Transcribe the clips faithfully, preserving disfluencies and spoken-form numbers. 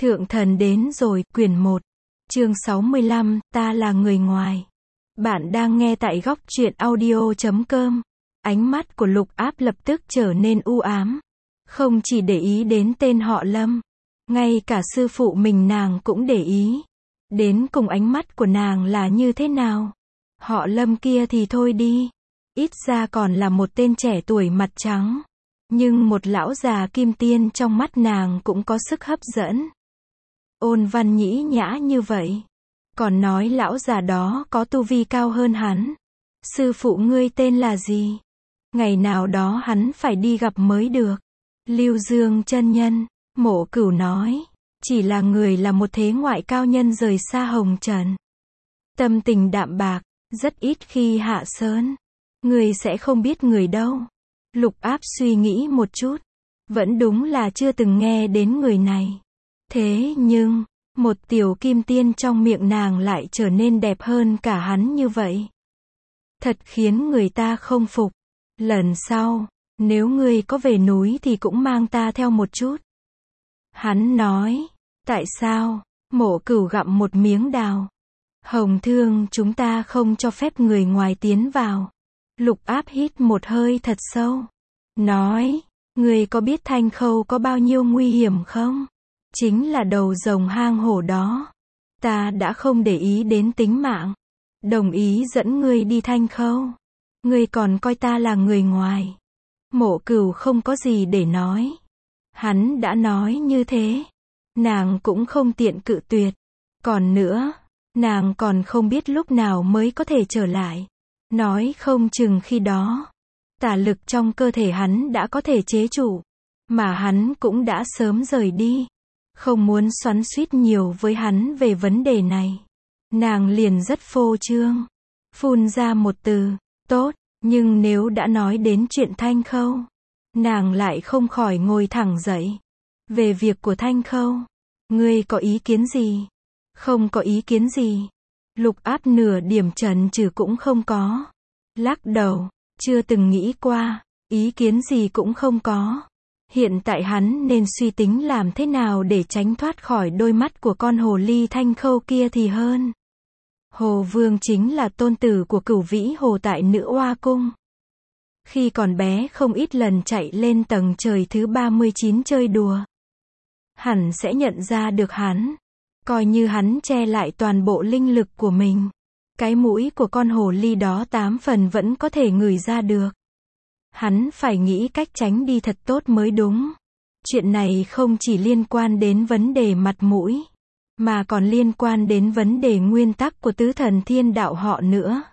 Thượng thần đến rồi, quyển một, chương sáu mươi lăm, ta là người ngoài. Bạn đang nghe tại góc truyện audio chấm com. Ánh mắt của Lục Áp lập tức trở nên u ám. Không chỉ để ý đến tên họ Lâm, ngay cả sư phụ mình nàng cũng để ý. Đến cùng ánh mắt của nàng là như thế nào? Họ Lâm kia thì thôi đi. Ít ra còn là một tên trẻ tuổi mặt trắng. Nhưng một lão già kim tiên trong mắt nàng cũng có sức hấp dẫn. Ôn Văn nhĩ nhã như vậy. Còn nói lão già đó có tu vi cao hơn hắn. Sư phụ ngươi tên là gì? Ngày nào đó hắn phải đi gặp mới được. Lưu Dương chân nhân, Mộ Cửu nói. Chỉ là người là một thế ngoại cao nhân rời xa hồng trần. Tâm tình đạm bạc, rất ít khi hạ sơn. Người sẽ không biết người đâu. Lục Áp suy nghĩ một chút. Vẫn đúng là chưa từng nghe đến người này. Thế nhưng, một tiểu kim tiên trong miệng nàng lại trở nên đẹp hơn cả hắn như vậy. Thật khiến người ta không phục. Lần sau, nếu ngươi có về núi thì cũng mang ta theo một chút. Hắn nói, tại sao? Mộ Cửu gặm một miếng đào. Hồng Thương chúng ta không cho phép người ngoài tiến vào. Lục Áp hít một hơi thật sâu. Nói, ngươi có biết Thanh Khâu có bao nhiêu nguy hiểm không? Chính là đầu rồng hang hổ đó. Ta đã không để ý đến tính mạng. Đồng ý dẫn ngươi đi Thanh Khâu. Ngươi còn coi ta là người ngoài. Mộ Cửu không có gì để nói. Hắn đã nói như thế. Nàng cũng không tiện cự tuyệt. Còn nữa, nàng còn không biết lúc nào mới có thể trở lại. Nói không chừng khi đó, tà lực trong cơ thể hắn đã có thể chế trụ. Mà hắn cũng đã sớm rời đi. Không muốn xoắn xuýt nhiều với hắn về vấn đề này. Nàng liền rất phô trương. Phun ra một từ, tốt, nhưng nếu đã nói đến chuyện Thanh Khâu, nàng lại không khỏi ngồi thẳng dậy. Về việc của Thanh Khâu, ngươi có ý kiến gì? Không có ý kiến gì. Lục Áp nửa điểm chần chừ cũng không có. Lắc đầu, chưa từng nghĩ qua, ý kiến gì cũng không có. Hiện tại hắn nên suy tính làm thế nào để tránh thoát khỏi đôi mắt của con hồ ly Thanh Khâu kia thì hơn. Hồ Vương chính là tôn tử của Cửu Vĩ Hồ tại Nữ Oa Cung. Khi còn bé không ít lần chạy lên tầng trời thứ ba mươi chín chơi đùa. Hẳn sẽ nhận ra được hắn. Coi như hắn che lại toàn bộ linh lực của mình. Cái mũi của con hồ ly đó tám phần vẫn có thể ngửi ra được. Hắn phải nghĩ cách tránh đi thật tốt mới đúng. Chuyện này không chỉ liên quan đến vấn đề mặt mũi, mà còn liên quan đến vấn đề nguyên tắc của tứ thần thiên đạo họ nữa.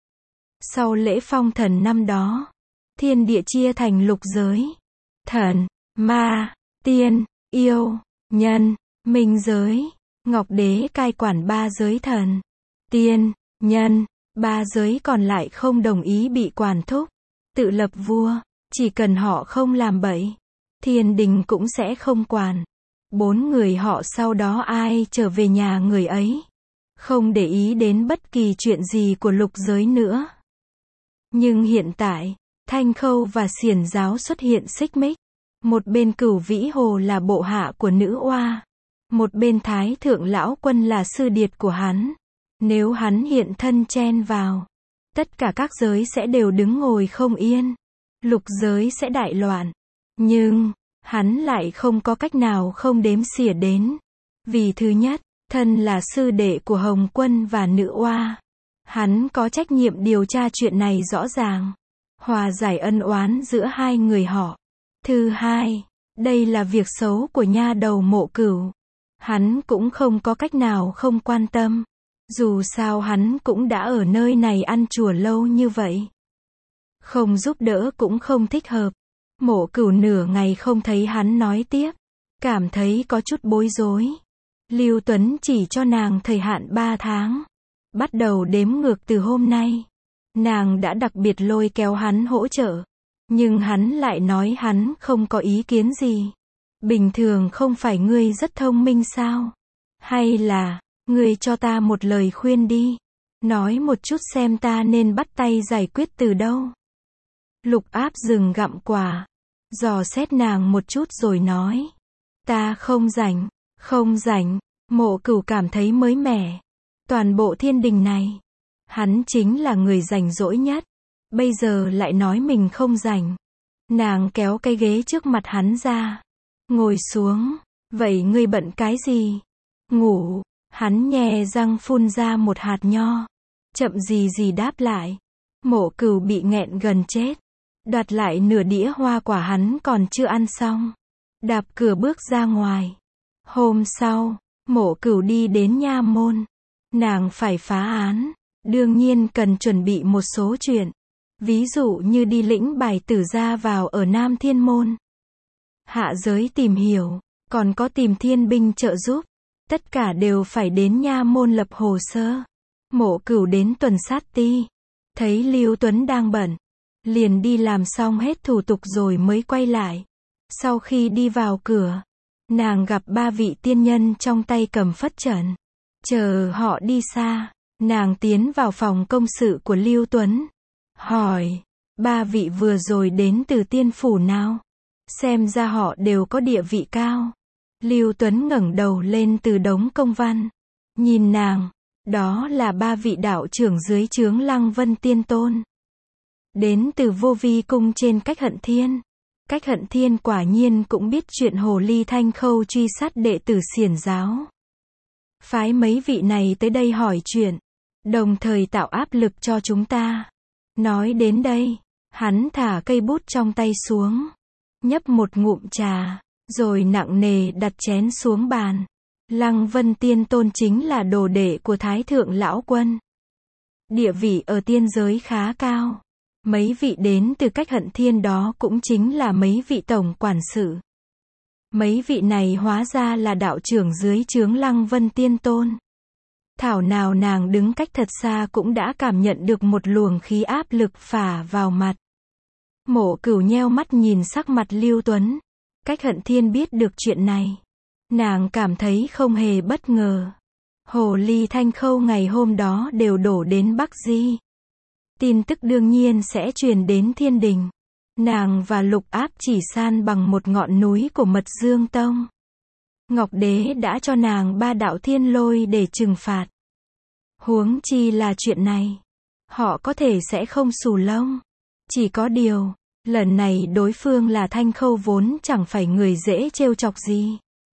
Sau lễ phong thần năm đó, thiên địa chia thành lục giới. Thần, ma, tiên, yêu, nhân, minh giới. Ngọc Đế cai quản ba giới thần, tiên, nhân. Ba giới còn lại không đồng ý bị quản thúc. Tự lập vua, chỉ cần họ không làm bậy, thiên đình cũng sẽ không quản. Bốn người họ sau đó ai trở về nhà người ấy. Không để ý đến bất kỳ chuyện gì của lục giới nữa. Nhưng hiện tại, Thanh Khâu và Xiển Giáo xuất hiện xích mích. Một bên Cửu Vĩ Hồ là bộ hạ của Nữ Oa. Một bên Thái Thượng Lão Quân là sư điệt của hắn. Nếu hắn hiện thân chen vào, tất cả các giới sẽ đều đứng ngồi không yên. Lục giới sẽ đại loạn. Nhưng, hắn lại không có cách nào không đếm xỉa đến. Vì thứ nhất, thân là sư đệ của Hồng Quân và Nữ Oa. Hắn có trách nhiệm điều tra chuyện này rõ ràng. Hòa giải ân oán giữa hai người họ. Thứ hai, đây là việc xấu của nha đầu Mộ Cửu. Hắn cũng không có cách nào không quan tâm. Dù sao hắn cũng đã ở nơi này ăn chùa lâu như vậy. Không giúp đỡ cũng không thích hợp. Mộ Cửu nửa ngày không thấy hắn nói tiếp. Cảm thấy có chút bối rối. Lưu Tuấn chỉ cho nàng thời hạn ba tháng. Bắt đầu đếm ngược từ hôm nay. Nàng đã đặc biệt lôi kéo hắn hỗ trợ. Nhưng hắn lại nói hắn không có ý kiến gì. Bình thường không phải ngươi rất thông minh sao? Hay là, ngươi cho ta một lời khuyên đi. Nói một chút xem ta nên bắt tay giải quyết từ đâu. Lục Áp dừng gặm quả. Dò xét nàng một chút rồi nói. Ta không rảnh, Không rảnh, Mộ Cửu cảm thấy mới mẻ. Toàn bộ thiên đình này, hắn chính là người rảnh rỗi nhất. Bây giờ lại nói mình không rảnh. Nàng kéo cái ghế trước mặt hắn ra. Ngồi xuống. Vậy ngươi bận cái gì? Ngủ. Hắn nhè răng phun ra một hạt nho. Chậm gì gì đáp lại. Mộ Cửu bị nghẹn gần chết. Đoạt lại nửa đĩa hoa quả hắn còn chưa ăn xong. Đạp cửa bước ra ngoài. Hôm sau, Mộ Cửu đi đến nha môn. Nàng phải phá án. Đương nhiên cần chuẩn bị một số chuyện. Ví dụ như đi lĩnh bài tử ra vào ở Nam Thiên Môn. Hạ giới tìm hiểu. Còn có tìm thiên binh trợ giúp. Tất cả đều phải đến nha môn lập hồ sơ. Mộ Cửu đến tuần sát ti. Thấy Lưu Tuấn đang bận. Liền đi làm xong hết thủ tục rồi mới quay lại. Sau khi đi vào cửa, nàng gặp ba vị tiên nhân trong tay cầm phất trần. Chờ họ đi xa, nàng tiến vào phòng công sự của Lưu Tuấn. Hỏi, ba vị vừa rồi đến từ tiên phủ nào? Xem ra họ đều có địa vị cao. Lưu Tuấn ngẩng đầu lên từ đống công văn. Nhìn nàng, đó là ba vị đạo trưởng dưới trướng Lăng Vân Tiên Tôn. Đến từ Vô Vi cung trên Cách Hận Thiên. Cách Hận Thiên quả nhiên cũng biết chuyện hồ ly Thanh Khâu truy sát đệ tử Xiển giáo. Phái mấy vị này tới đây hỏi chuyện, đồng thời tạo áp lực cho chúng ta. Nói đến đây, hắn thả cây bút trong tay xuống, nhấp một ngụm trà, rồi nặng nề đặt chén xuống bàn. Lăng Vân Tiên Tôn chính là đồ đệ của Thái Thượng Lão Quân. Địa vị ở tiên giới khá cao. Mấy vị đến từ Cách Hận Thiên đó cũng chính là mấy vị tổng quản sự. Mấy vị này hóa ra là đạo trưởng dưới trướng Lăng Vân Tiên Tôn. Thảo nào nàng đứng cách thật xa cũng đã cảm nhận được một luồng khí áp lực phả vào mặt. Mộ Cửu nheo mắt nhìn sắc mặt Lưu Tuấn. Cách Hận Thiên biết được chuyện này. Nàng cảm thấy không hề bất ngờ. Hồ ly Thanh Khâu ngày hôm đó đều đổ đến Bắc Di. Tin tức đương nhiên sẽ truyền đến thiên đình. Nàng và Lục Áp chỉ san bằng một ngọn núi của Mật Dương Tông. Ngọc Đế đã cho nàng ba đạo thiên lôi để trừng phạt. Huống chi là chuyện này. Họ có thể sẽ không xù lông. Chỉ có điều, lần này đối phương là Thanh Khâu vốn chẳng phải người dễ trêu chọc gì.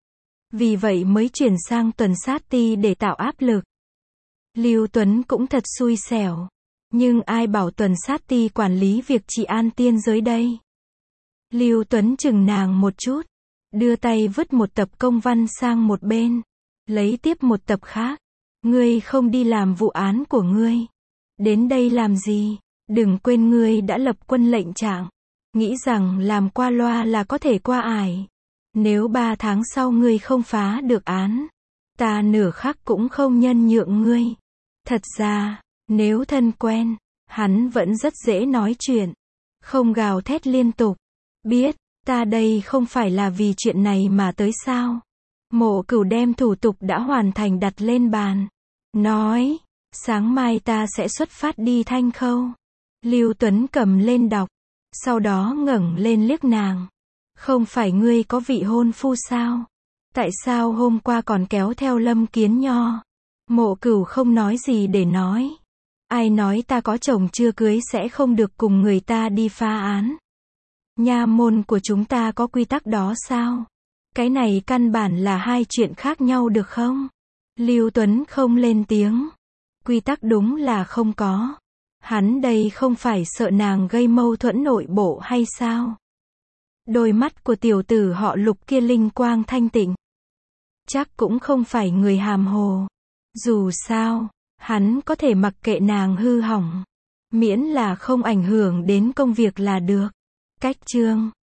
Vì vậy mới chuyển sang tuần sát ti để tạo áp lực. Lưu Tuấn cũng thật xui xẻo. Nhưng ai bảo tuần sát ti quản lý việc trị an tiên giới đây? Lưu Tuấn chừng nàng một chút, đưa tay vứt một tập công văn sang một bên, lấy tiếp một tập khác. Ngươi không đi làm vụ án của ngươi. Đến đây làm gì? Đừng quên ngươi đã lập quân lệnh trạng. Nghĩ rằng làm qua loa là có thể qua ải. Nếu ba tháng sau ngươi không phá được án, ta nửa khắc cũng không nhân nhượng ngươi. Thật ra, nếu thân quen, hắn vẫn rất dễ nói chuyện. Không gào thét liên tục. Biết, ta đây không phải là vì chuyện này mà tới sao? Mộ Cửu đem thủ tục đã hoàn thành đặt lên bàn. Nói, sáng mai ta sẽ xuất phát đi Thanh Khâu. Lưu Tuấn cầm lên đọc. Sau đó ngẩng lên liếc nàng. Không phải ngươi có vị hôn phu sao? Tại sao hôm qua còn kéo theo Lâm Kiến Nho? Mộ Cửu không nói gì để nói. Ai nói ta có chồng chưa cưới sẽ không được cùng người ta đi phá án? Nha môn của chúng ta có quy tắc đó sao? Cái này căn bản là hai chuyện khác nhau được không? Lưu Tuấn không lên tiếng. Quy tắc đúng là không có. Hắn đây không phải sợ nàng gây mâu thuẫn nội bộ hay sao? Đôi mắt của tiểu tử họ Lục kia linh quang thanh tịnh. Chắc cũng không phải người hàm hồ. Dù sao, hắn có thể mặc kệ nàng hư hỏng. Miễn là không ảnh hưởng đến công việc là được. Cách chương